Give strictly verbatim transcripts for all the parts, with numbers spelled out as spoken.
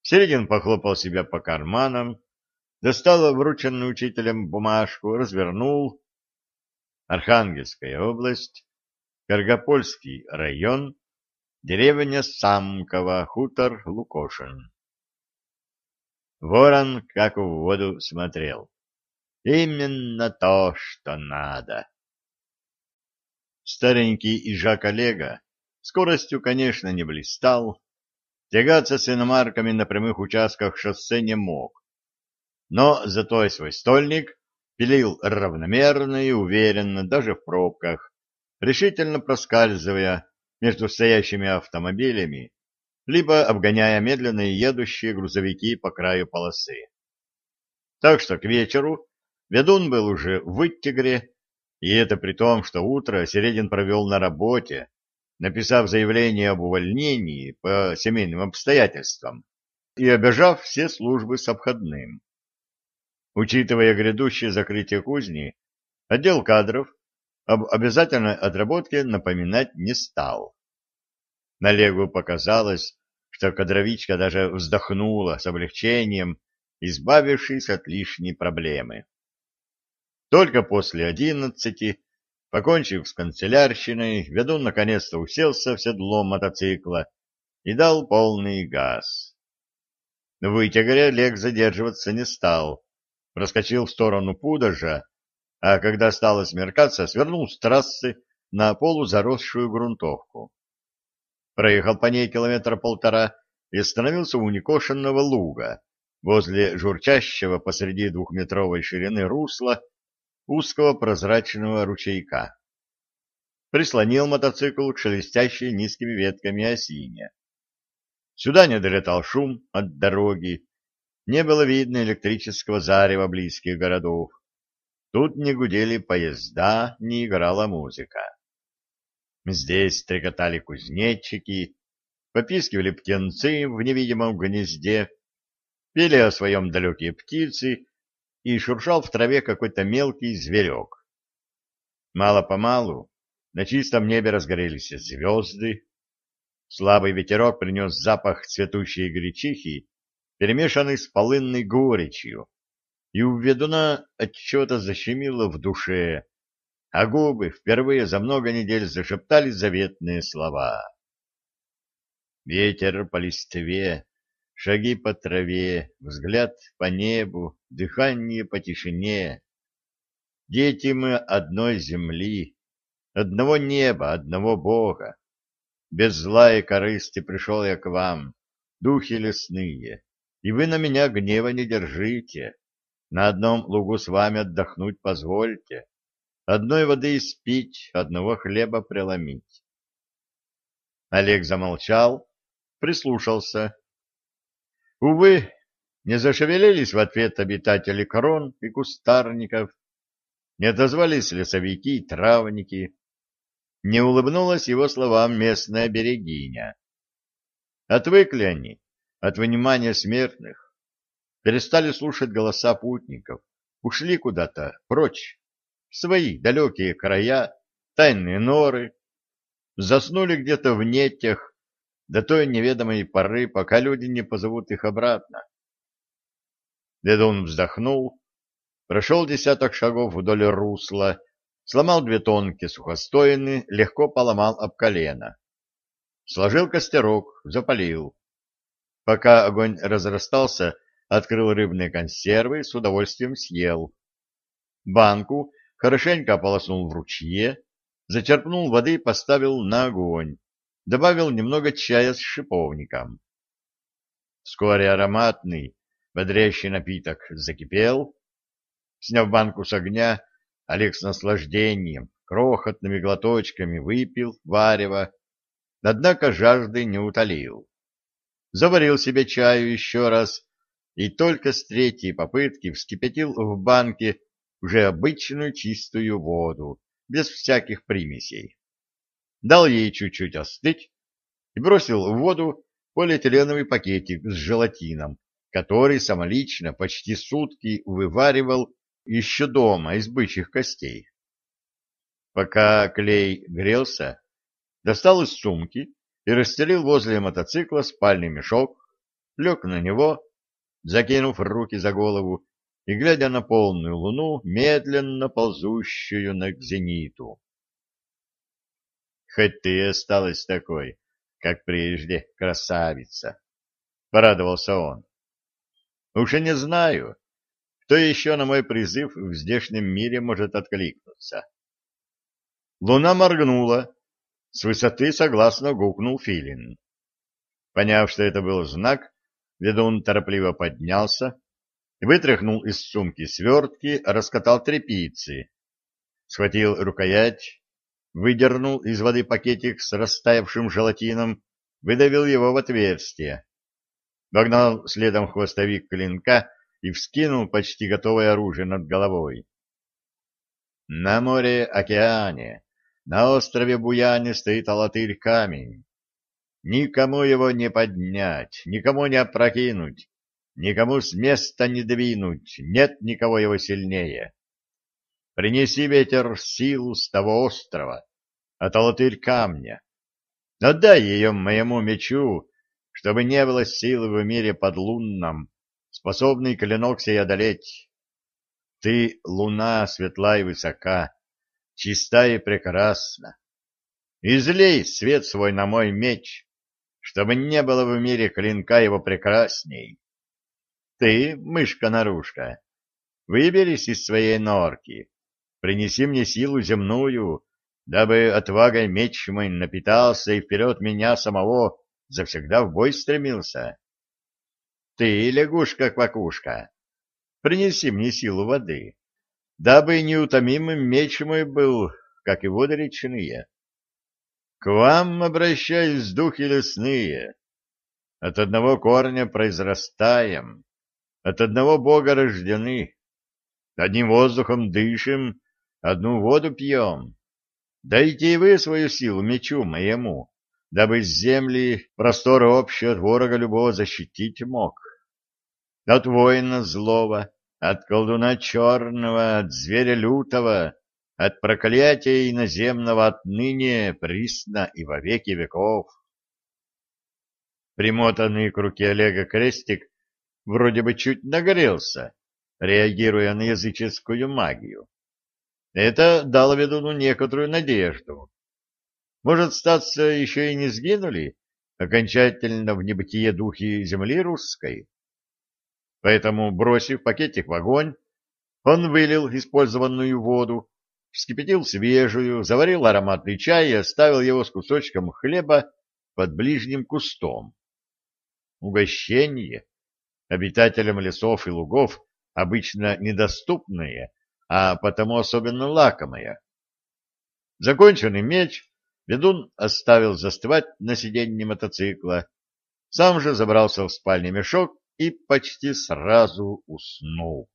Середин похлопал себя по карманам, достал врученную учителем бумажку, развернул. Архангельская область, Каргопольский район, деревня Самково, хутор Лукошин. Ворон как в воду смотрел. Именно то, что надо. Старенький ижак Олега скоростью, конечно, не блистал, тягаться с иномарками на прямых участках шоссе не мог, но зато и свой стольник пилил равномерно и уверенно, даже в пробках, решительно проскальзывая между стоящими автомобилями, либо обгоняя медленно едущие грузовики по краю полосы. Так что к вечеру ведун был уже в Выттегре, и это при том, что утро Середин провел на работе, написав заявление об увольнении по семейным обстоятельствам и обежав все службы с обходным. Учитывая грядущее закрытие кузни, отдел кадров об обязательной отработке напоминать не стал. Налегу показалось, что кадровичка даже вздохнула с облегчением, избавившись от лишней проблемы. Только после одиннадцати, покончив с канцелярщиной, ведун наконец-то уселся в седло мотоцикла и дал полный газ. В Вытегре Олег задерживаться не стал, проскочил в сторону Пудожа, а когда стало смеркаться, свернул с трассы на полузаросшую грунтовку. Проехал по ней километра полтора и остановился у некошенного луга, возле журчащего посреди двухметровой ширины русла узкого прозрачного ручейка. Прислонил мотоцикл к шелестящей низкими ветками осине. Сюда не долетал шум от дороги, не было видно электрического зарева близких городов. Тут не гудели поезда, не играла музыка. Здесь стрекотали кузнечики, попискивали птенцы в невидимом гнезде, пели о своем далекие птицы, и шуршал в траве какой-то мелкий зверек. Мало-помалу на чистом небе разгорелись звезды, слабый ветерок принес запах цветущей гречихи, перемешанный с полынной горечью, и у ведуна отчего-то защемило в душе, а губы впервые за много недель зашептали заветные слова. Ветер по листве, шаги по траве, взгляд по небу, дыхание по тишине. Дети мы одной земли, одного неба, одного Бога. Без зла и корысти пришел я к вам, духи лесные, и вы на меня гнева не держите. На одном лугу с вами отдохнуть позвольте, одной воды испить, одного хлеба преломить. Олег замолчал, прислушался. Увы, не зашевелились в ответ обитатели крон и кустарников, не отозвались лесовики и травники, не улыбнулась его словам местная берегиня. Отвыкли они от внимания смертных, перестали слушать голоса путников, ушли куда-то прочь, в свои далекие края, тайные норы, заснули где-то в нетях до той неведомой поры, пока люди не позовут их обратно. Ведун вздохнул, прошел десяток шагов вдоль русла, сломал две тонкие сухостойны, легко поломал об колено. Сложил костерок, запалил. Пока огонь разрастался, открыл рыбные консервы, с удовольствием съел. Банку хорошенько ополоснул в ручье, зачерпнул воды и поставил на огонь, добавил немного чая с шиповником. Вскоре ароматный, бодрящий напиток закипел. Сняв банку с огня, Олег с наслаждением, крохотными глоточками выпил варево, однако жажды не утолил. Заварил себе чаю еще раз и только с третьей попытки вскипятил в банке уже обычную чистую воду, без всяких примесей. Дал ей чуть-чуть остыть и бросил в воду полиэтиленовый пакетик с желатином, который самолично почти сутки вываривал еще дома из бычьих костей. Пока клей грелся, достал из сумки и расстелил возле мотоцикла спальный мешок, лег на него, закинув руки за голову и глядя на полную луну, медленно ползущую на к зениту. «Хоть ты и осталась такой, как прежде, красавица!» — порадовался он. «Уж и не знаю, кто еще на мой призыв в здешнем мире может откликнуться». Луна моргнула. С высоты согласно гукнул филин. Поняв, что это был знак, ведун торопливо поднялся, вытряхнул из сумки свертки, раскатал тряпицы, схватил рукоять, выдернул из воды пакетик с растаявшим желатином, выдавил его в отверстие, вогнал следом хвостовик клинка и вскинул почти готовое оружие над головой. На море-океане, на острове Буяне стоит алатырь-камень. Никому его не поднять, никому не опрокинуть, никому с места не двинуть, нет никого его сильнее. Принеси, ветер, силу с того острова, от алатырь-камня. Отдай ее моему мечу, чтобы не было силы в мире подлунном, способный клинок сей одолеть. Ты, луна, светла и высока, чиста и прекрасна. Излей свет свой на мой меч, чтобы не было в мире клинка его прекрасней. Ты, мышка-нарушка, выберись из своей норки, принеси мне силу земную, дабы отвагой меч мой напитался и вперед меня самого завсегда в бой стремился. Ты, лягушка-квакушка, принеси мне силу воды, дабы неутомимым меч мой был, как и воды речные. К вам обращаюсь, духи лесные, от одного корня произрастаем, от одного Бога рождены, одним воздухом дышим, одну воду пьем. Дайте и вы свою силу мечу моему, дабы с земли просторы общие от ворога любого защитить мог. От воина злого, от колдуна черного, от зверя лютого, от проклятия иноземного отныне, присно и во веки веков. Примотанный к руке Олега крестик вроде бы чуть нагрелся, реагируя на языческую магию. Это дало ведуну некоторую надежду. Может, статься, еще и не сгинули окончательно в небытие духи земли русской? Поэтому, бросив пакетик в огонь, он вылил использованную воду, вскипятил свежую, заварил ароматный чай и оставил его с кусочком хлеба под ближним кустом. Угощение обитателям лесов и лугов обычно недоступное, а потому особенно лакомое. Законченный меч ведун оставил застывать на сиденье мотоцикла, сам же забрался в спальный мешок и почти сразу уснул.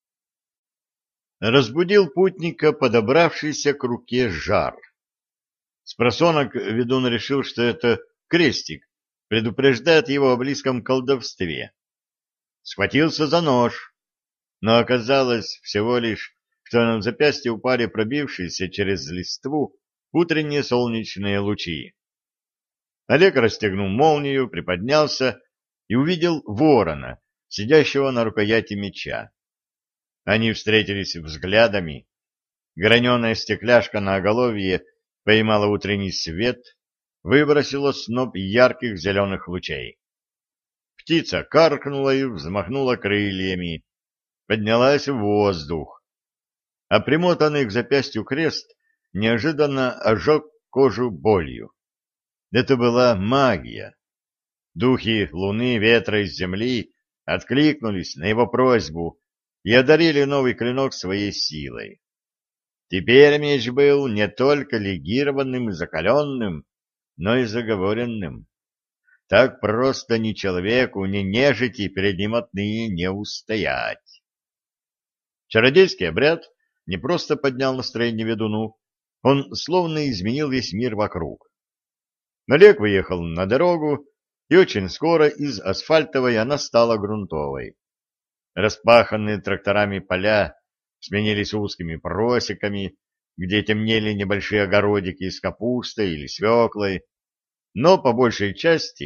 Разбудил путника подобравшийся к руке жар. Спросонок ведун решил, что это крестик предупреждает его о близком колдовстве. Схватился за нож, но оказалось всего лишь, что на запястье упали пробившиеся через листву утренние солнечные лучи. Олег расстегнул молнию, приподнялся и увидел ворона, сидящего на рукояти меча. Они встретились взглядами. Граненая стекляшка на оголовье поймала утренний свет, выбросила сноп ярких зеленых лучей. Птица каркнула и взмахнула крыльями, поднялась в воздух, а примотанный к запястью крест неожиданно ожег кожу болью. Это была магия. Духи луны, ветра и земли откликнулись на его просьбу и одарили новый клинок своей силой. Теперь меч был не только легированным и закаленным, но и заговоренным. Так просто ни человеку, ни нежити перед ним отныне не устоять. Чародейский обряд не просто поднял настроение ведуну, он словно изменил весь мир вокруг. Олег выехал на дорогу, и очень скоро из асфальтовой она стала грунтовой. Распаханные тракторами поля сменились узкими просеками, где темнели небольшие огородики с капустой или свеклой, но по большей части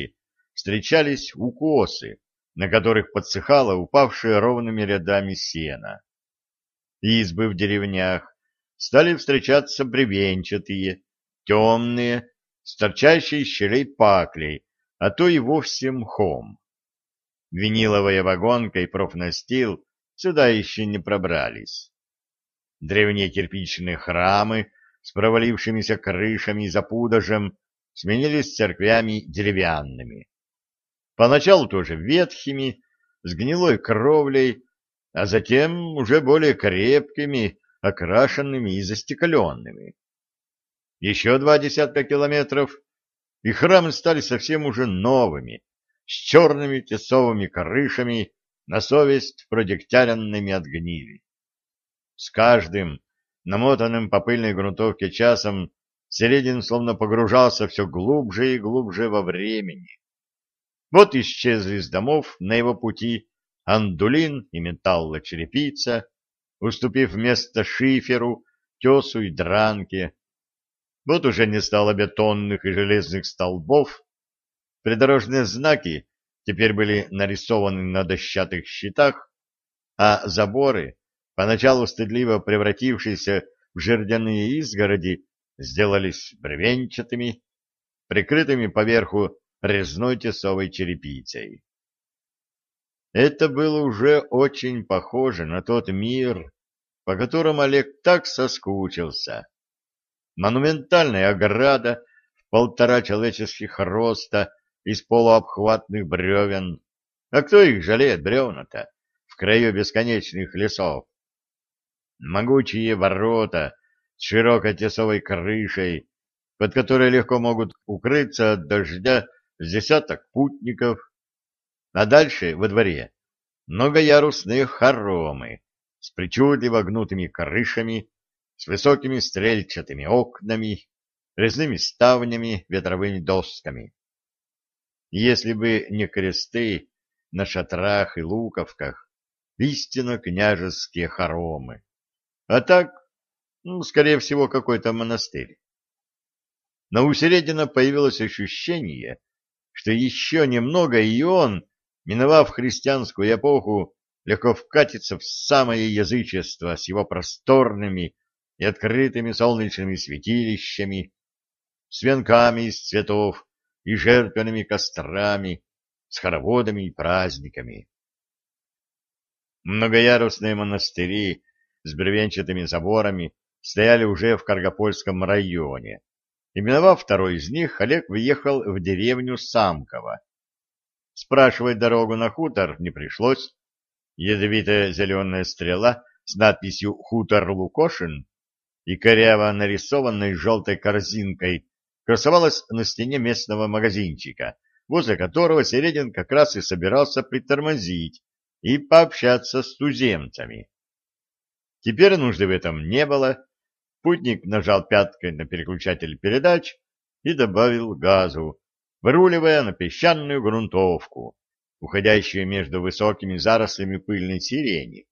встречались укосы, на которых подсыхало упавшее ровными рядами сено. Избы в деревнях стали встречаться бревенчатые, темные, с торчащей из щелей паклей, а то и вовсе мхом. Виниловая вагонка и профнастил сюда еще не пробрались. Древние кирпичные храмы с провалившимися крышами и запудожем сменились церквями деревянными. Поначалу тоже ветхими, с гнилой кровлей, а затем уже более крепкими, окрашенными и застекленными. Еще два десятка километров, и храмы стали совсем уже новыми, с черными тесовыми крышами, на совесть продегтяренными от гнили. С каждым, намотанным по пыльной грунтовке часом, Середин словно погружался все глубже и глубже во времени. Вот исчезли из домов на его пути андулин и металлочерепица, уступив место шиферу, тесу и дранке. Вот уже не стало бетонных и железных столбов, придорожные знаки теперь были нарисованы на дощатых щитах, а заборы, поначалу стыдливо превратившиеся в жердяные изгороди, сделались бревенчатыми, прикрытыми поверху резной тесовой черепицей. Это было уже очень похоже на тот мир, по которому Олег так соскучился. Монументальная ограда в полтора человеческих роста из полуобхватных бревен. А кто их жалеет, бревна-то, в краю бесконечных лесов? Могучие ворота с широкой тесовой крышей, под которой легко могут укрыться от дождя с десяток путников, а дальше во дворе многоярусные хоромы с причудливо гнутыми крышами, с высокими стрельчатыми окнами, резными ставнями, ветровыми досками. Если бы не кресты на шатрах и луковках, истинно княжеские хоромы, а так, ну, скорее всего, какой-то монастырь. Но у Середина появилось ощущение, что еще немного, и он, миновав христианскую эпоху, легко вкатится в самое язычество с его просторными и открытыми солнечными святилищами, с венками из цветов и жертвенными кострами, с хороводами и праздниками. Многоярусные монастыри с бревенчатыми заборами стояли уже в Каргопольском районе. И миновав второй из них, Олег въехал в деревню Самково. Спрашивать дорогу на хутор не пришлось. Ядовитая зеленая стрела с надписью «Хутор Лукошин» и коряво нарисованной желтой корзинкой красовалась на стене местного магазинчика, возле которого Середин как раз и собирался притормозить и пообщаться с туземцами. Теперь нужды в этом не было. Путник нажал пяткой на переключатель передач и добавил газу, выруливая на песчаную грунтовку, уходящую между высокими зарослями пыльной сирени.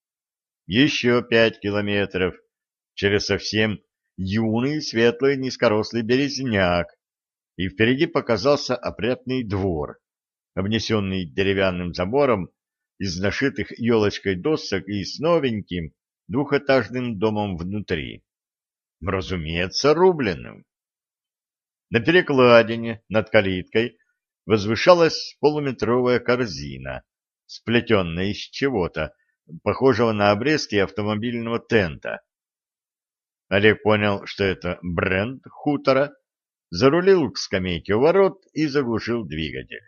Еще пять километров через совсем юный светлый низкорослый березняк, и впереди показался опрятный двор, обнесенный деревянным забором из нашитых елочкой досок и с новеньким двухэтажным домом внутри. Разумеется, рубленым. На перекладине над калиткой возвышалась полуметровая корзина, сплетенная из чего-то, похожего на обрезки автомобильного тента. Олег понял, что это бренд хутора, зарулил к скамейке у ворот и заглушил двигатель.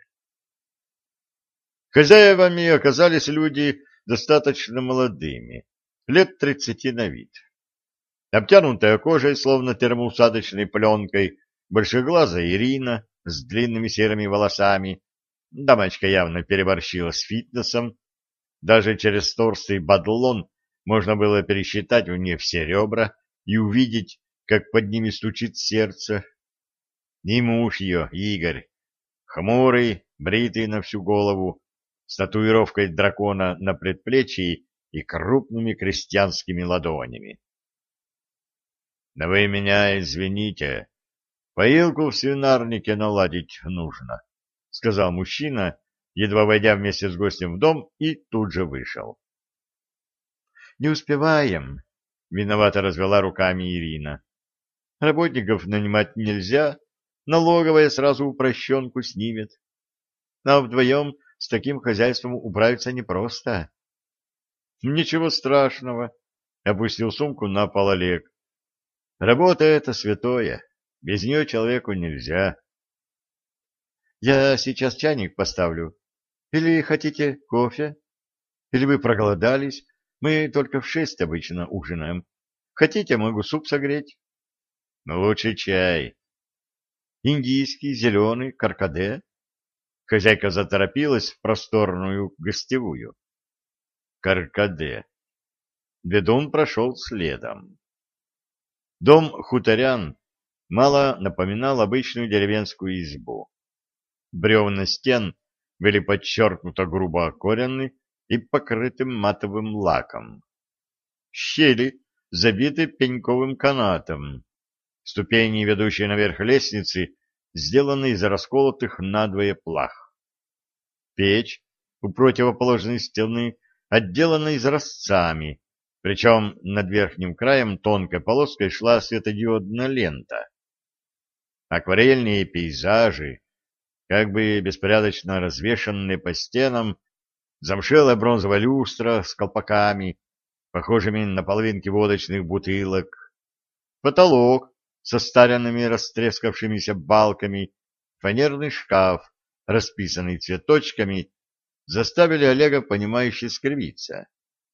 Хозяевами оказались люди достаточно молодыми, лет тридцати на вид. Обтянутая кожей, словно термоусадочной пленкой, большеглазая Ирина с длинными серыми волосами. Дамочка явно переборщила с фитнесом. Даже через толстый бадлон можно было пересчитать у нее все ребра и увидеть, как под ними стучит сердце. И муж ее, Игорь, хмурый, бритый на всю голову, с татуировкой дракона на предплечье и крупными крестьянскими ладонями. — Да вы меня извините, поилку в свинарнике наладить нужно, сказал мужчина, едва войдя вместе с гостем в дом, и тут же вышел. «Не успеваем», — виновато развела руками Ирина. «Работников нанимать нельзя, налоговая сразу упрощенку снимет. А вдвоем с таким хозяйством управиться непросто». «Ничего страшного», — опустил сумку на пол Олег. «Работа — это святое, без нее человеку нельзя». «Я сейчас чайник поставлю. Или хотите кофе? Или вы проголодались? Мы только в шесть обычно ужинаем. Хотите, могу суп согреть?» «Лучше чай». «Индийский, зеленый, каркаде?» Хозяйка заторопилась в просторную гостевую. «Каркаде». Ведун прошел следом. Дом хуторян мало напоминал обычную деревенскую избу. Бревна стен были подчеркнуто грубо окорены и покрыты матовым лаком. Щели забиты пеньковым канатом. Ступени, ведущие наверх лестницы, сделаны из расколотых надвое плах. Печь у противоположной стены отделана изразцами, причем над верхним краем тонкой полоской шла светодиодная лента. Акварельные пейзажи, как бы беспорядочно развешанные по стенам, замшелая бронзовая люстра с колпаками, похожими на половинки водочных бутылок, потолок со старинными растрескавшимися балками, фанерный шкаф, расписанный цветочками, заставили Олега понимающе скривиться.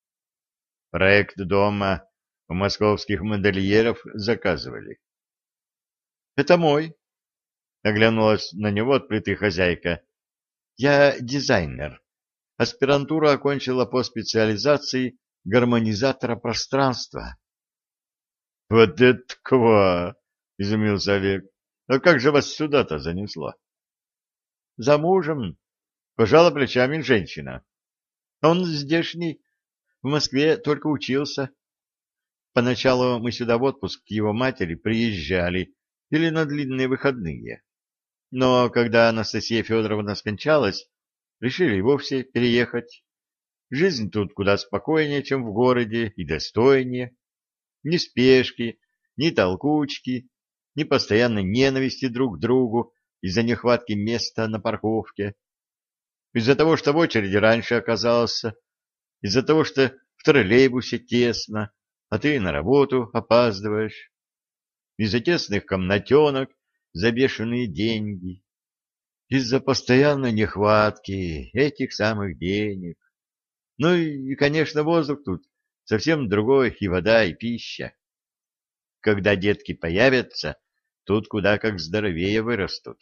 Проект дома у московских модельеров заказывали. — Это мой, — оглянулась на него отплытая хозяйка. — Я дизайнер. Аспирантуру окончила по специализации гармонизатора пространства. — Вот это ква! — изумился Олег. — А как же вас сюда-то занесло? — За мужем, — пожала плечами женщина. — Он здешний, в Москве только учился. Поначалу мы сюда в отпуск к его матери приезжали или на длинные выходные. Но когда Анастасия Федоровна скончалась, решили и вовсе переехать. Жизнь тут куда спокойнее, чем в городе, и достойнее. Ни спешки, ни толкучки, ни постоянной ненависти друг к другу из-за нехватки места на парковке. Из-за того, что в очереди раньше оказался, из-за того, что в троллейбусе тесно, а ты на работу опаздываешь, из-за тесных комнатенок за бешеные деньги, из-за постоянной нехватки этих самых денег. Ну и, конечно, воздух тут совсем другой, и вода, и пища. Когда детки появятся, тут куда как здоровее вырастут.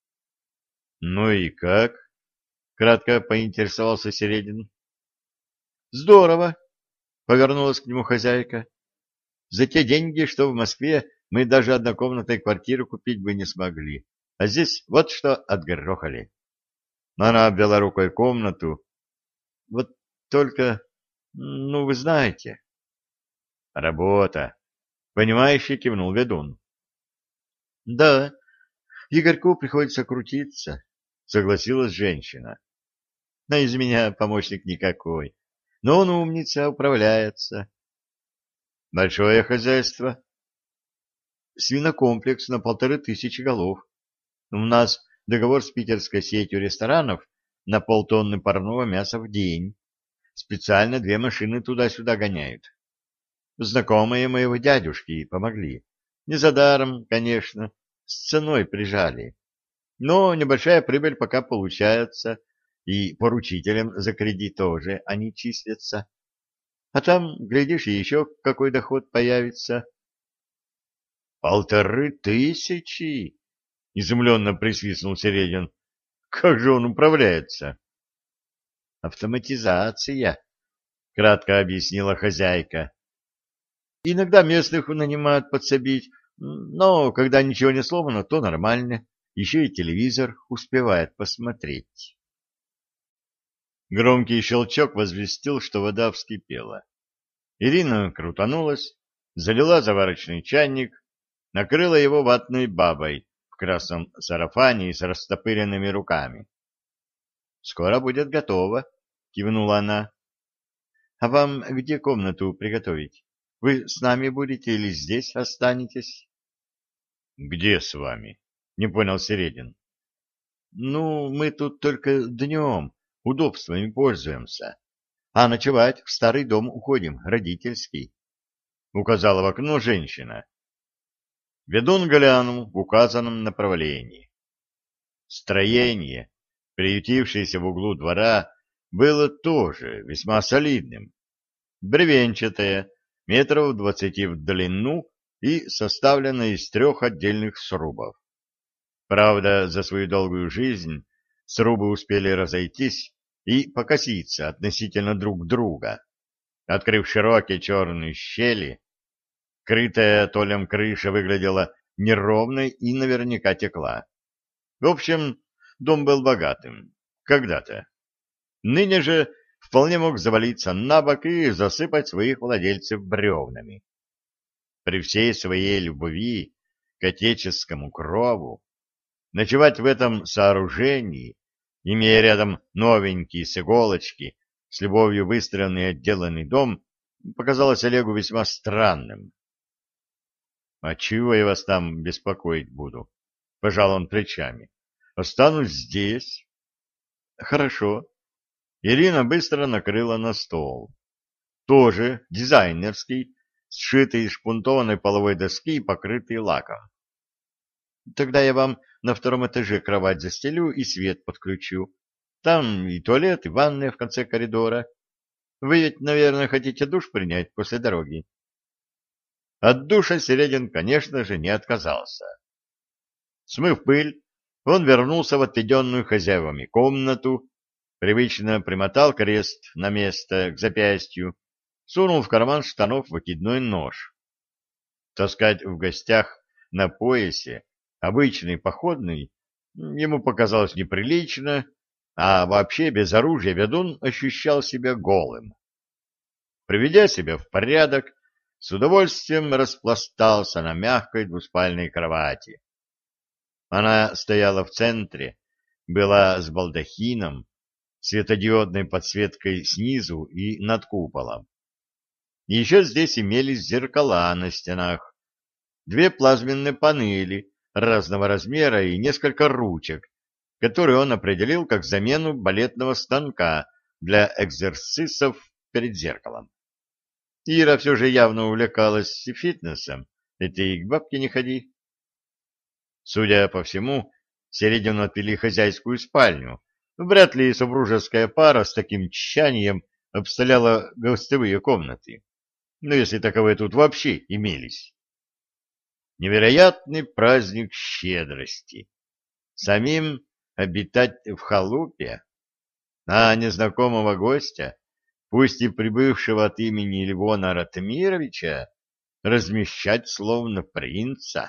— Ну и как? — кратко поинтересовался Середин. — Здорово! — повернулась к нему хозяйка. — За те деньги, что в Москве, мы даже однокомнатной квартиру купить бы не смогли. А здесь вот что отгрохали. Она обвела рукой комнату. Вот только, ну, вы знаете. Работа. Понимающе кивнул ведун. Да, Игорьку приходится крутиться, согласилась женщина. Но из меня помощник никакой. Но он умница, управляется. Большое хозяйство. Свинокомплекс на полторы тысячи голов. У нас договор с питерской сетью ресторанов на полтонны парного мяса в день. Специально две машины туда-сюда гоняют. Знакомые моего дядюшки помогли. Не за даром, конечно, с ценой прижали. Но небольшая прибыль пока получается, и поручителям за кредит тоже они числятся. А там, глядишь, и еще какой доход появится. — Полторы тысячи! — изумленно присвистнул Середин. — Как же он управляется? — Автоматизация, — кратко объяснила хозяйка. Иногда местных нанимают подсобить, но когда ничего не сломано, то нормально. Еще и телевизор успевает посмотреть. Громкий щелчок возвестил, что вода вскипела. Ирина крутанулась, залила заварочный чайник, накрыла его ватной бабой, в красном сарафане и с растопыренными руками. — Скоро будет готово, — кивнула она. — А вам где комнату приготовить? Вы с нами будете или здесь останетесь? — Где с вами? — не понял Середин. — Ну, мы тут только днем удобствами пользуемся, а ночевать в старый дом уходим, родительский, — указала в окно женщина. Ведун глянул в указанном направлении. Строение, приютившееся в углу двора, было тоже весьма солидным. Бревенчатое, метров двадцати в длину и составленное из трех отдельных срубов. Правда, за свою долгую жизнь срубы успели разойтись и покоситься относительно друг друга, открыв широкие черные щели. Крытая толем крыша выглядела неровной и наверняка текла. В общем, дом был богатым. Когда-то. Ныне же вполне мог завалиться на бок и засыпать своих владельцев бревнами. При всей своей любви к отеческому крову ночевать в этом сооружении, имея рядом новенький с иголочки, с любовью выстроенный и отделанный дом, показалось Олегу весьма странным. — А чего я вас там беспокоить буду? — пожал он плечами. — Останусь здесь. — Хорошо. Ирина быстро накрыла на стол. Тоже дизайнерский, сшитый из шпунтованной половой доски и покрытый лаком. — Тогда я вам на втором этаже кровать застелю и свет подключу. Там и туалет, и ванная в конце коридора. Вы ведь, наверное, хотите душ принять после дороги? От душа Середин, конечно же, не отказался. Смыв пыль, он вернулся в отведенную хозяевами комнату, привычно примотал крест на место к запястью, сунул в карман штанов выкидной нож. Таскать в гостях на поясе обычный походный ему показалось неприлично, а вообще без оружия ведун ощущал себя голым. Приведя себя в порядок, с удовольствием распластался на мягкой двуспальной кровати. Она стояла в центре, была с балдахином, светодиодной подсветкой снизу и над куполом. Еще здесь имелись зеркала на стенах, две плазменные панели разного размера и несколько ручек, которые он определил как замену балетного станка для экзерсисов перед зеркалом. Ира все же явно увлекалась фитнесом, это и к бабке не ходи. Судя по всему, Середину отвели хозяйскую спальню. Вряд ли супружеская пара с таким тщанием обстреляла гостевые комнаты. Но если таковые тут вообще имелись. Невероятный праздник щедрости. Самим обитать в халупе, а незнакомого гостя, пусть и прибывшего от имени Львона Ратмировича, размещать словно принца.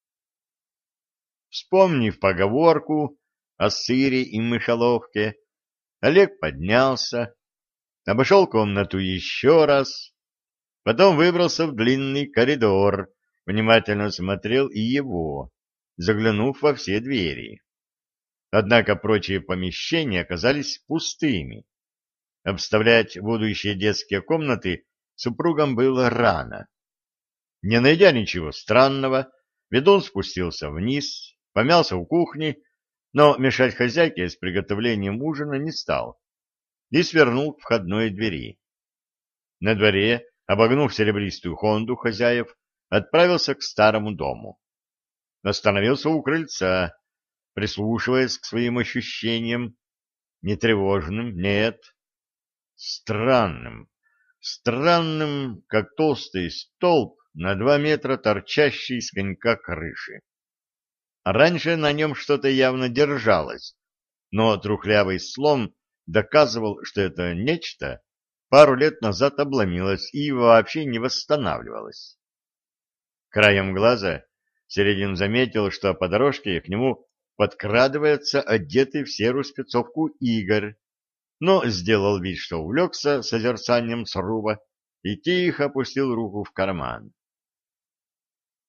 Вспомнив поговорку о сыре и мышеловке, Олег поднялся, обошел комнату еще раз, потом выбрался в длинный коридор, внимательно смотрел и его, заглянув во все двери. Однако прочие помещения оказались пустыми. Обставлять будущие детские комнаты супругам было рано. Не найдя ничего странного, ведун спустился вниз, помялся у кухни, но мешать хозяйке с приготовлением ужина не стал и свернул к входной двери. На дворе, обогнув серебристую хонду хозяев, отправился к старому дому. Остановился у крыльца, прислушиваясь к своим ощущениям, не тревожным, нет, странным, странным, как толстый столб на два метра торчащий из конька крыши. Раньше на нем что-то явно держалось, но трухлявый слом доказывал, что это нечто пару лет назад обломилось и вообще не восстанавливалось. Краем глаза Середин заметил, что по дорожке к нему подкрадывается одетый в серую спецовку Игорь, но сделал вид, что увлекся созерцанием сруба и тихо опустил руку в карман.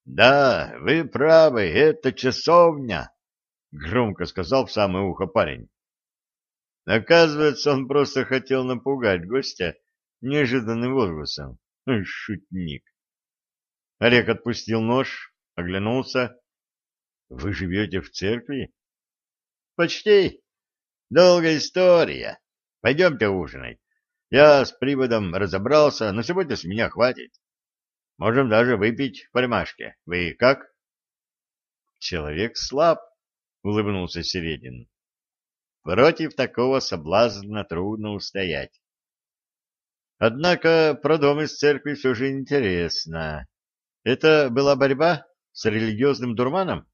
Да, вы правы, это часовня, громко сказал в самое ухо парень. Оказывается, он просто хотел напугать гостя неожиданным возгласом. Шутник. Олег отпустил нож, оглянулся. Вы живете в церкви? Почти. Долгая история. Пойдемте ужинать. Я с приводом разобрался, на сегодня с меня хватит. Можем даже выпить по рюмашке. Вы как? Человек слаб, улыбнулся Середин. Против такого соблазна трудно устоять. Однако про дом из церкви все же интересно. Это была борьба с религиозным дурманом?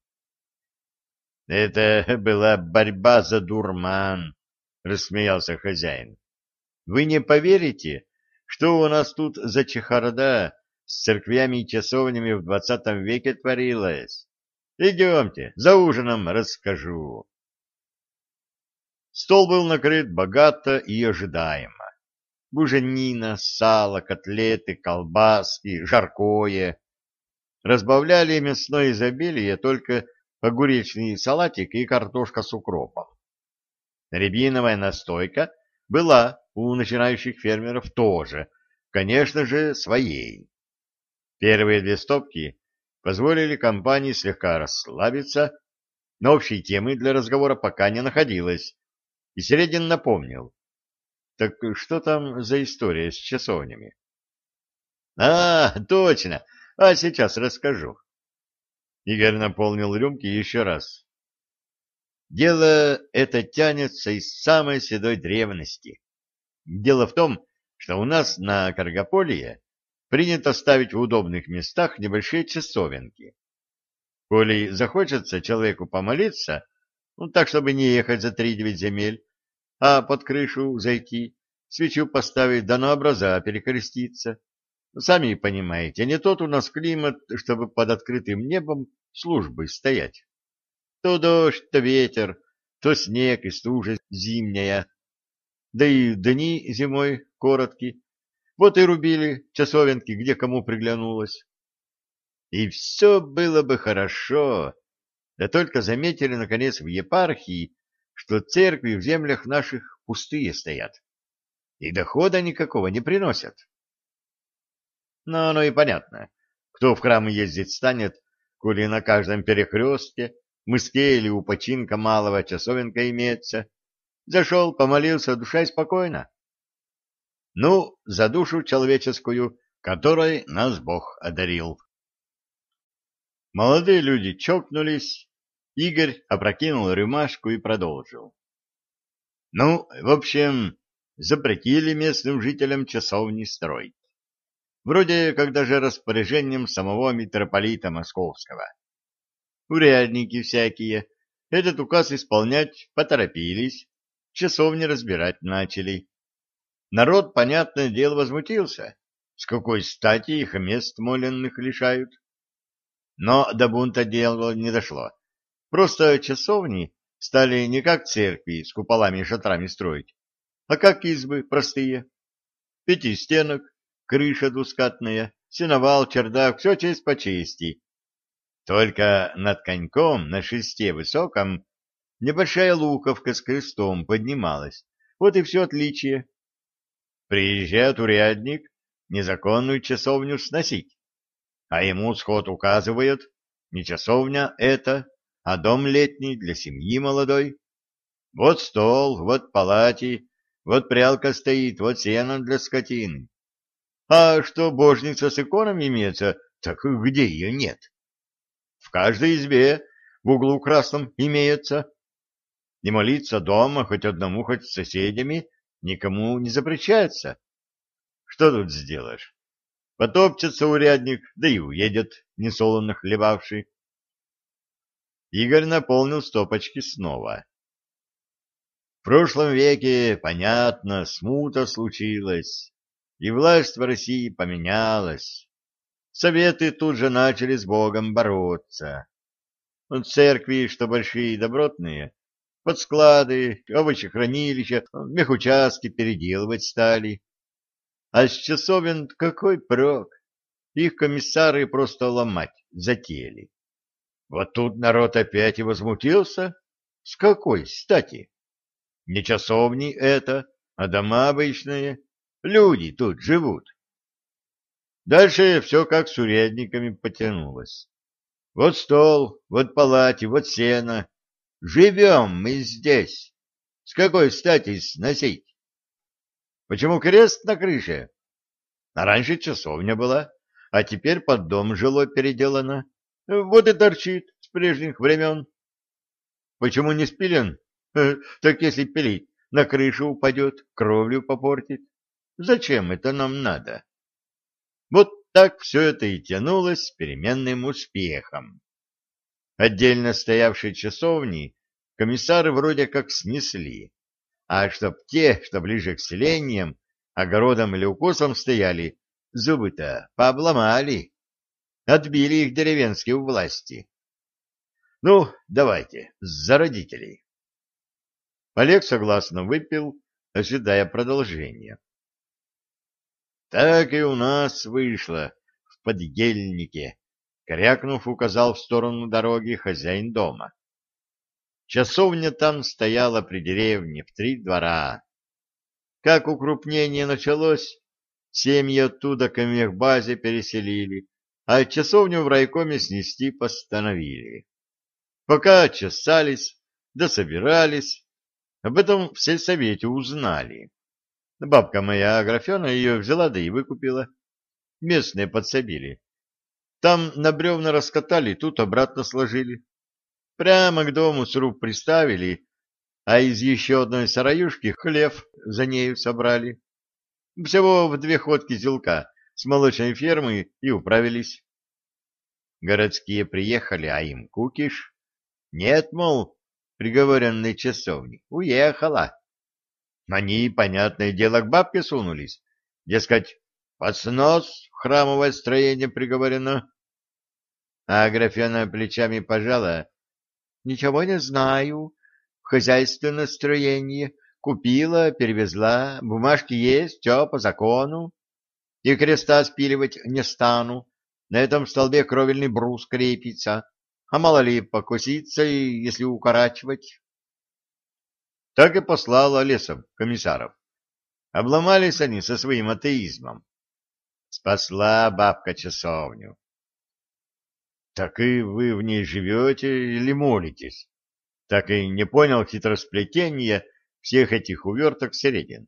Это была борьба за дурман, рассмеялся хозяин. Вы не поверите, что у нас тут за чехарда с церквями и часовнями в двадцатом веке творилось. Идемте, за ужином расскажу. Стол был накрыт богато и ожидаемо. Буженина, сало, котлеты, колбаски, жаркое. Разбавляли мясное изобилие только огуречный салатик и картошка с укропом. Рябиновая настойка была у начинающих фермеров тоже, конечно же, своей. Первые две стопки позволили компании слегка расслабиться, но общей темы для разговора пока не находилось, и Середин напомнил. Так что там за история с часовнями? — А, точно! А сейчас расскажу. Игорь наполнил рюмки еще раз. Дело это тянется из самой седой древности. Дело в том, что у нас на Каргополье принято ставить в удобных местах небольшие часовенки. Коли захочется человеку помолиться, ну так, чтобы не ехать за три-девять земель, а под крышу зайти, свечу поставить, да на образа перекреститься. Сами понимаете, не тот у нас климат, чтобы под открытым небом службой стоять. То дождь, то ветер, то снег и стужа зимняя. Да и дни зимой короткие. Вот и рубили часовенки, где кому приглянулось. И все было бы хорошо, да только заметили, наконец, в епархии, что церкви в землях наших пустые стоят, и дохода никакого не приносят. Но оно и понятно. Кто в храмы ездить станет, коли на каждом перекрестке, мыске или у починка малого часовенка имеется? Зашел, помолился, душа и спокойно. Ну, за душу человеческую, которой нас Бог одарил. Молодые люди чокнулись, Игорь опрокинул рюмашку и продолжил. Ну, в общем, запретили местным жителям часовни строить. Вроде как даже распоряжением самого митрополита Московского. Урядники всякие этот указ исполнять поторопились, часовни разбирать начали. Народ, понятное дело, возмутился. С какой стати их мест моленных лишают? Но до бунта дело не дошло. Просто часовни стали не как церкви с куполами и шатрами строить, а как избы простые. Пятистенок, крыша двускатная, сеновал, чердак, все честь по чести. Только над коньком на шесте высоком небольшая луковка с крестом поднималась. Вот и все отличие. Приезжает урядник незаконную часовню сносить, а ему сход указывают, не часовня это, а дом летний для семьи молодой. Вот стол, вот палати, вот прялка стоит, вот сено для скотины. А что божница с иконами имеется, так где ее нет? В каждой избе в углу красном имеется. И молиться дома хоть одному, хоть с соседями никому не запрещается. Что тут сделаешь? Потопчется урядник, да и уедет, несолоно хлебавший. Игорь наполнил стопочки снова. В прошлом веке, понятно, смута случилась, и власть в России поменялась. Советы тут же начали с Богом бороться. Вот церкви, что большие и добротные, под склады, овощехранилища, мехучастки переделывать стали. А с часовен какой прок? их комиссары просто ломать затеяли. Вот тут народ опять и возмутился. С какой стати? Не часовни это, а дома обычные. Люди тут живут. Дальше все как с урядниками потянулось. Вот стол, вот палати, вот сено. Живем мы здесь. С какой стати сносить? Почему крест на крыше? А раньше часовня была, а теперь под дом жило переделано. Вот и торчит с прежних времен. Почему не спилен? Э, Так если пилить, на крышу упадет, кровлю попортит. Зачем это нам надо? Вот так все это и тянулось с переменным успехом. Отдельно стоявшие часовни комиссары вроде как снесли, а чтоб те, что ближе к селениям, огородам или укосам стояли, зубы-то пообломали, отбили их деревенские у власти. Ну, давайте, за родителей. Олег согласно выпил, ожидая продолжения. Так и у нас вышло в подъельнике, крякнув, указал в сторону дороги хозяин дома. Часовня там стояла при деревне в три двора. Как укрупнение началось, семьи оттуда к мехбазе переселили, а часовню в райкоме снести постановили. Пока чесались, да собирались, об этом в сельсовете узнали. Бабка моя Аграфена ее взяла да и выкупила. Местные подсобили. Там на бревна раскатали, тут обратно сложили. Прямо к дому сруб приставили, а из еще одной сараюшки хлев за нею собрали. Всего в две ходки зелка с молочной фермы и управились. Городские приехали, а им кукиш. Нет, мол, приговоренной часовни, уехала. Они, понятное дело, к бабке сунулись. Дескать, под снос храмовое строение приговорено. А Аграфена плечами пожала. Ничего не знаю. Хозяйственное строение. Купила, перевезла, бумажки есть, все по закону. И креста спиливать не стану. На этом столбе кровельный брус крепится. А мало ли покуситься, если укорачивать. Так и послала лесом комиссаров. Обломались они со своим атеизмом. Спасла бабка часовню. Так и вы в ней живете или молитесь? Так и не понял хитросплетения всех этих уверток Середин.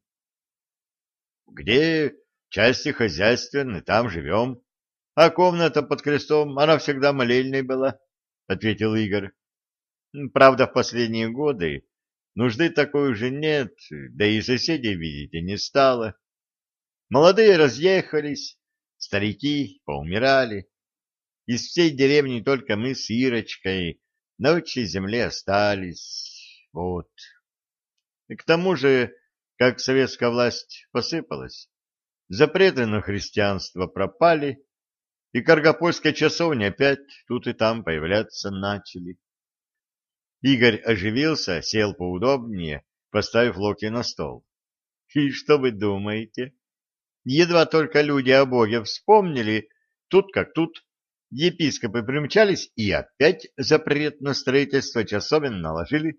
Где части хозяйственны, там живем. А комната под крестом, она всегда молельной была, — ответил Игорь. Правда, в последние годы нужды такой уже нет, да и соседей, видите, не стало. Молодые разъехались, старики поумирали. Из всей деревни только мы с Ирочкой на отчей земле остались. Вот. И к тому же, как советская власть посыпалась, запреты на христианство пропали, и каргопольская часовня опять тут и там появляться начали. Игорь оживился, сел поудобнее, поставив локти на стол. И что вы думаете? Едва только люди о Боге вспомнили, тут как тут, епископы примчались и опять запрет на строительство часовен наложили.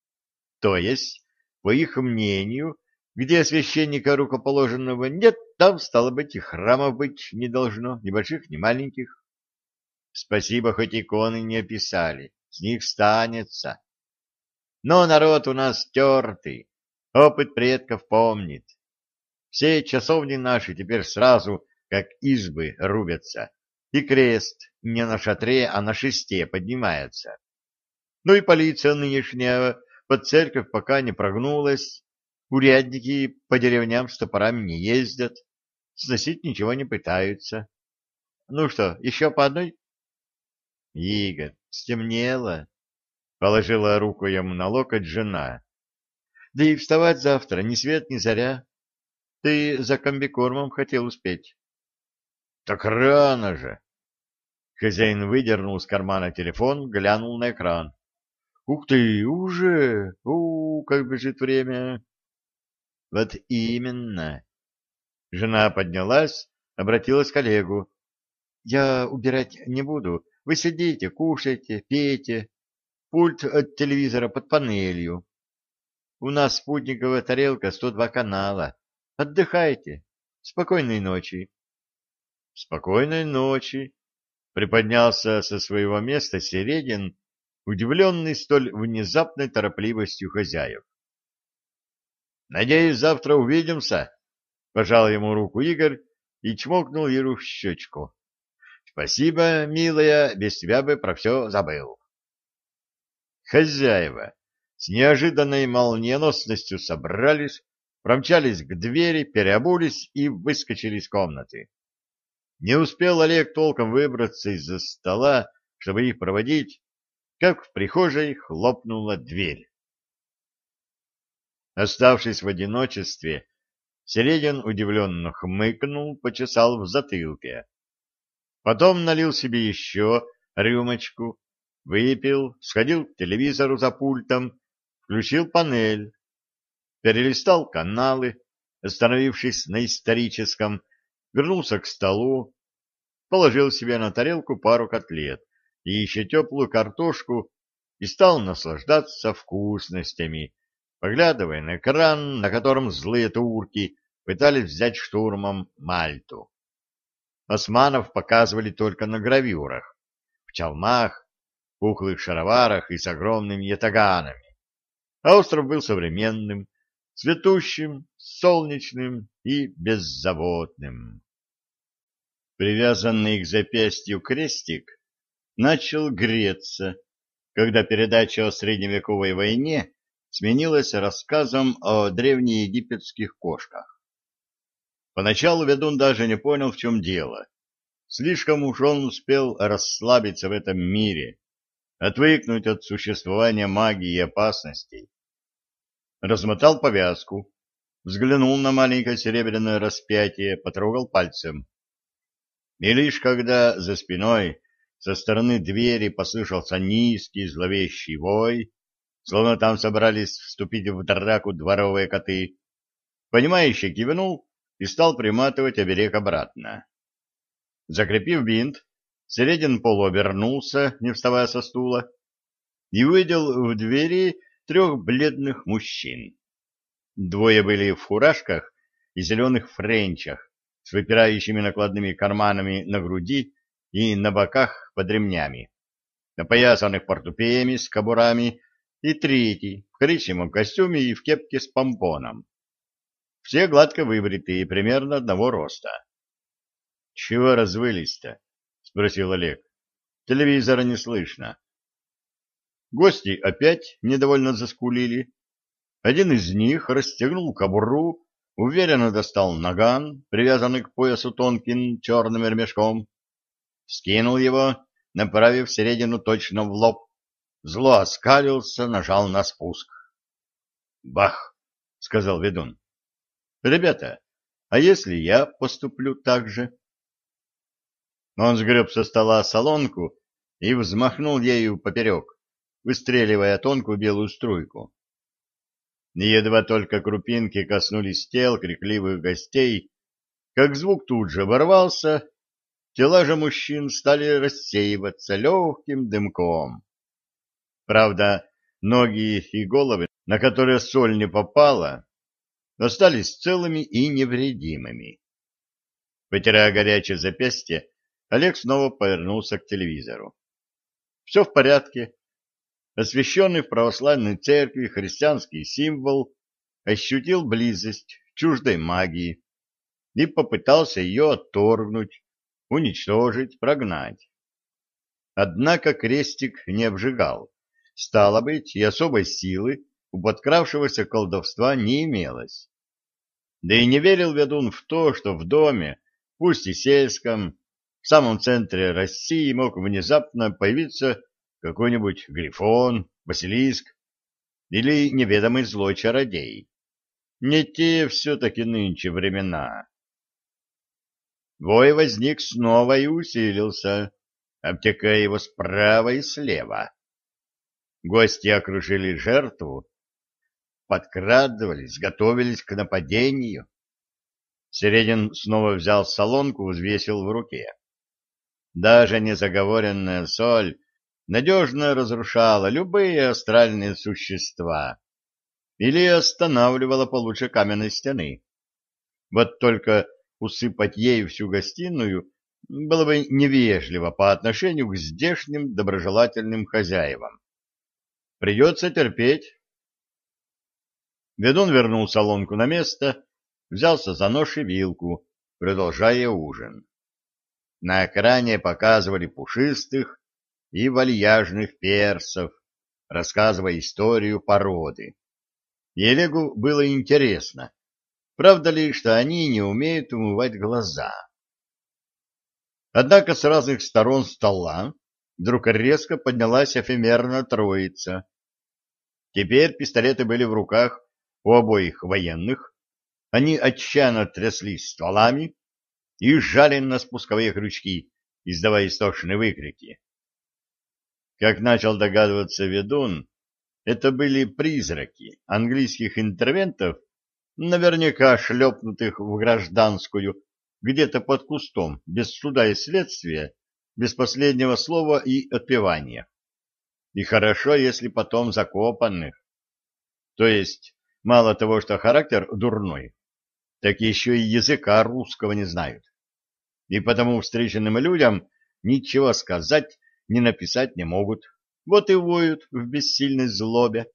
То есть, по их мнению, где священника рукоположенного нет, там, стало быть, и храмов быть не должно, ни больших, ни маленьких. Спасибо, хоть иконы не описали, с них станется. Но народ у нас тертый, опыт предков помнит. Все часовни наши теперь сразу, как избы, рубятся, и крест не на шатре, а на шесте поднимается. Ну и полиция нынешняя под церковь пока не прогнулась, урядники по деревням с топорами не ездят, сносить ничего не пытаются. Ну что, еще по одной? Игорь, стемнело, положила руку ему на локоть жена. Да и вставать завтра ни свет ни заря. Ты за комбикормом хотел успеть. Так рано же. Хозяин выдернул из кармана телефон, глянул на экран. Ух ты, уже! У, как бежит время! Вот именно. Жена поднялась, обратилась к Олегу. Я убирать не буду. Вы сидите, кушайте, пейте. Пульт от телевизора под панелью. У нас спутниковая тарелка, сто два канала. Отдыхайте. Спокойной ночи. Спокойной ночи. Приподнялся со своего места Середин, удивленный столь внезапной торопливостью хозяев. «Надеюсь, завтра увидимся», — пожал ему руку Игорь и чмокнул Иру в щечку. «Спасибо, милая, без тебя бы про все забыл». Хозяева с неожиданной молниеносностью собрались, промчались к двери, переобулись и выскочили из комнаты. Не успел Олег толком выбраться из-за стола, чтобы их проводить, как в прихожей хлопнула дверь. Оставшись в одиночестве, Середин удивленно хмыкнул, почесал в затылке. Потом налил себе еще рюмочку, выпил, сходил к телевизору за пультом, включил панель, перелистал каналы, остановившись на историческом, вернулся к столу, положил себе на тарелку пару котлет и еще теплую картошку и стал наслаждаться вкусностями, поглядывая на экран, на котором злые турки пытались взять штурмом Мальту. Османов показывали только на гравюрах, в чалмах, пухлых шароварах и с огромными ятаганами. А остров был современным, цветущим, солнечным и беззаботным. Привязанный к запястью крестик начал греться, когда передача о средневековой войне сменилась рассказом о древнеегипетских кошках. Поначалу ведун даже не понял, в чем дело. Слишком уж он успел расслабиться в этом мире, отвыкнуть от существования магии и опасностей. Размотал повязку, взглянул на маленькое серебряное распятие, потрогал пальцем. И лишь когда за спиной со стороны двери послышался низкий зловещий вой, словно там собрались вступить в драку дворовые коты, понимающе кивнул и стал приматывать оберег обратно. Закрепив бинт, Середин полуобернулся, не вставая со стула, и увидел в двери трех бледных мужчин. Двое были в фуражках и зеленых френчах с выпирающими накладными карманами на груди и на боках под ремнями, опоясанных портупеями с кобурами, и третий в коричневом костюме и в кепке с помпоном. Все гладко выбритые, примерно одного роста. — Чего развылись-то? — спросил Олег. — Телевизора не слышно. Гости опять недовольно заскулили. Один из них расстегнул кобуру, уверенно достал наган, привязанный к поясу тонким черным ремешком, вскинул его, направив Середину точно в лоб, зло оскалился, нажал на спуск. «Бах!» — сказал ведун. «Ребята, а если я поступлю так же?» Он сгреб со стола солонку и взмахнул ею поперек, выстреливая тонкую белую струйку. Едва только крупинки коснулись тел крикливых гостей, как звук тут же ворвался, тела же мужчин стали рассеиваться легким дымком. Правда, ноги и головы, на которые соль не попала, остались целыми и невредимыми. Потирая горячее запястье, Олег снова повернулся к телевизору. Все в порядке. Освященный в православной церкви христианский символ ощутил близость чуждой магии и попытался ее отторгнуть, уничтожить, прогнать. Однако крестик не обжигал. Стало быть, и особой силы у подкравшегося колдовства не имелось. Да и не верил ведун в то, что в доме, пусть и сельском, в самом центре России мог внезапно появиться какой-нибудь грифон, Василиск или неведомый злой чародей. Не те все-таки нынче времена. Вой возник снова и усилился, обтекая его справа и слева. Гости окружили жертву, подкрадывались, готовились к нападению. Середин снова взял солонку, взвесил в руке. Даже незаговоренная соль надежно разрушала любые астральные существа или останавливала получше каменной стены. Вот только усыпать ею всю гостиную было бы невежливо по отношению к здешним доброжелательным хозяевам. Придется терпеть. Ведун вернул солонку на место, взялся за нож и вилку, продолжая ужин. На экране показывали пушистых и вальяжных персов, рассказывая историю породы. И Олегу было интересно, правда ли, что они не умеют умывать глаза. Однако с разных сторон стола вдруг резко поднялась эфемерная троица. Теперь пистолеты были в руках у обоих военных, они отчаянно трясли стволами и сжали на спусковые крючки, издавая истошные выкрики. Как начал догадываться ведун, это были призраки английских интервентов, наверняка шлепнутых в гражданскую, где-то под кустом, без суда и следствия, без последнего слова и отпевания. И хорошо, если потом закопанных. То есть, мало того, что характер дурной, так еще и языка русского не знают. И потому встреченным людям ничего сказать, ни написать не могут. Вот и воют в бессильной злобе.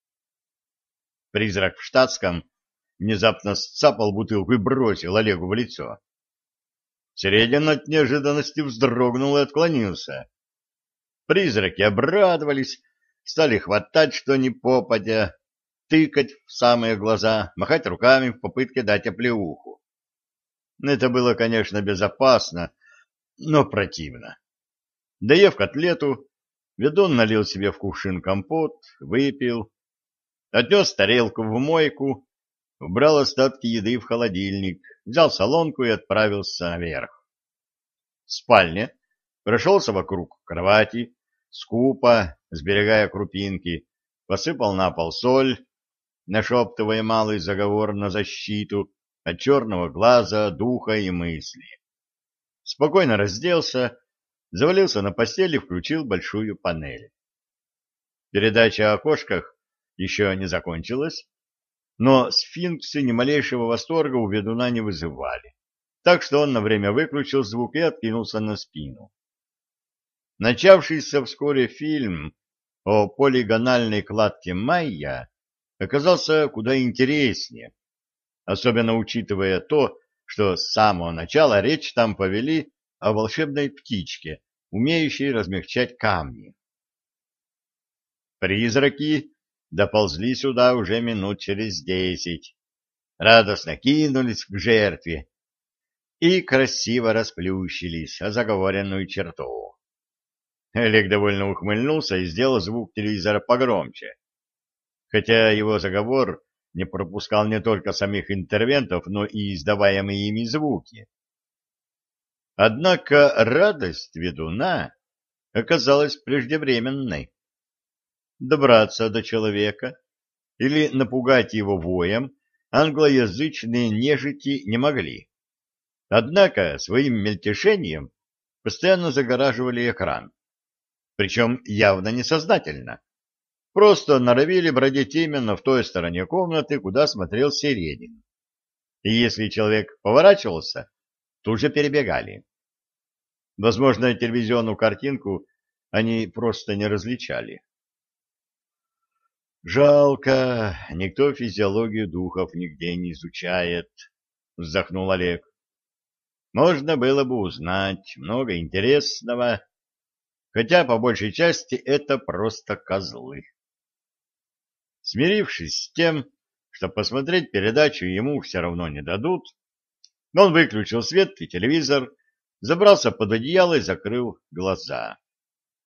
Призрак в штатском внезапно сцапал бутылку и бросил Олегу в лицо. Середин от неожиданности вздрогнул и отклонился. Призраки обрадовались, стали хватать что ни попадя, тыкать в самые глаза, махать руками в попытке дать оплеуху. Это было, конечно, безопасно, но противно. Доев котлету, ведун налил себе в кувшин компот, выпил, отнес тарелку в мойку, убрал остатки еды в холодильник, взял солонку и отправился наверх. В спальне прошелся вокруг кровати, скупо, сберегая крупинки, посыпал на пол соль, нашептывая малый заговор на защиту от черного глаза, духа и мысли. Спокойно разделся, завалился на постель и включил большую панель. Передача о кошках еще не закончилась, но сфинксы ни малейшего восторга у ведуна не вызывали, так что он на время выключил звук и откинулся на спину. Начавшийся вскоре фильм о полигональной кладке Майя оказался куда интереснее, особенно учитывая то, что с самого начала речь там повели о волшебной птичке, умеющей размягчать камни. Призраки доползли сюда уже минут через десять, радостно кинулись к жертве и красиво расплющились о заговоренную черту. Олег довольно ухмыльнулся и сделал звук телевизора погромче, хотя его заговор не пропускал не только самих интервентов, но и издаваемые ими звуки. Однако радость ведуна оказалась преждевременной. Добраться до человека или напугать его воем англоязычные нежити не могли. Однако своим мельтешением постоянно загораживали экран, причем явно несознательно. Просто норовили бродить именно в той стороне комнаты, куда смотрел Середин. И если человек поворачивался, тут же перебегали. Возможно, телевизионную картинку они просто не различали. «Жалко, никто физиологию духов нигде не изучает», — вздохнул Олег. «Можно было бы узнать много интересного, хотя по большей части это просто козлы». Смирившись с тем, что посмотреть передачу ему все равно не дадут, он выключил свет и телевизор, забрался под одеяло и закрыл глаза.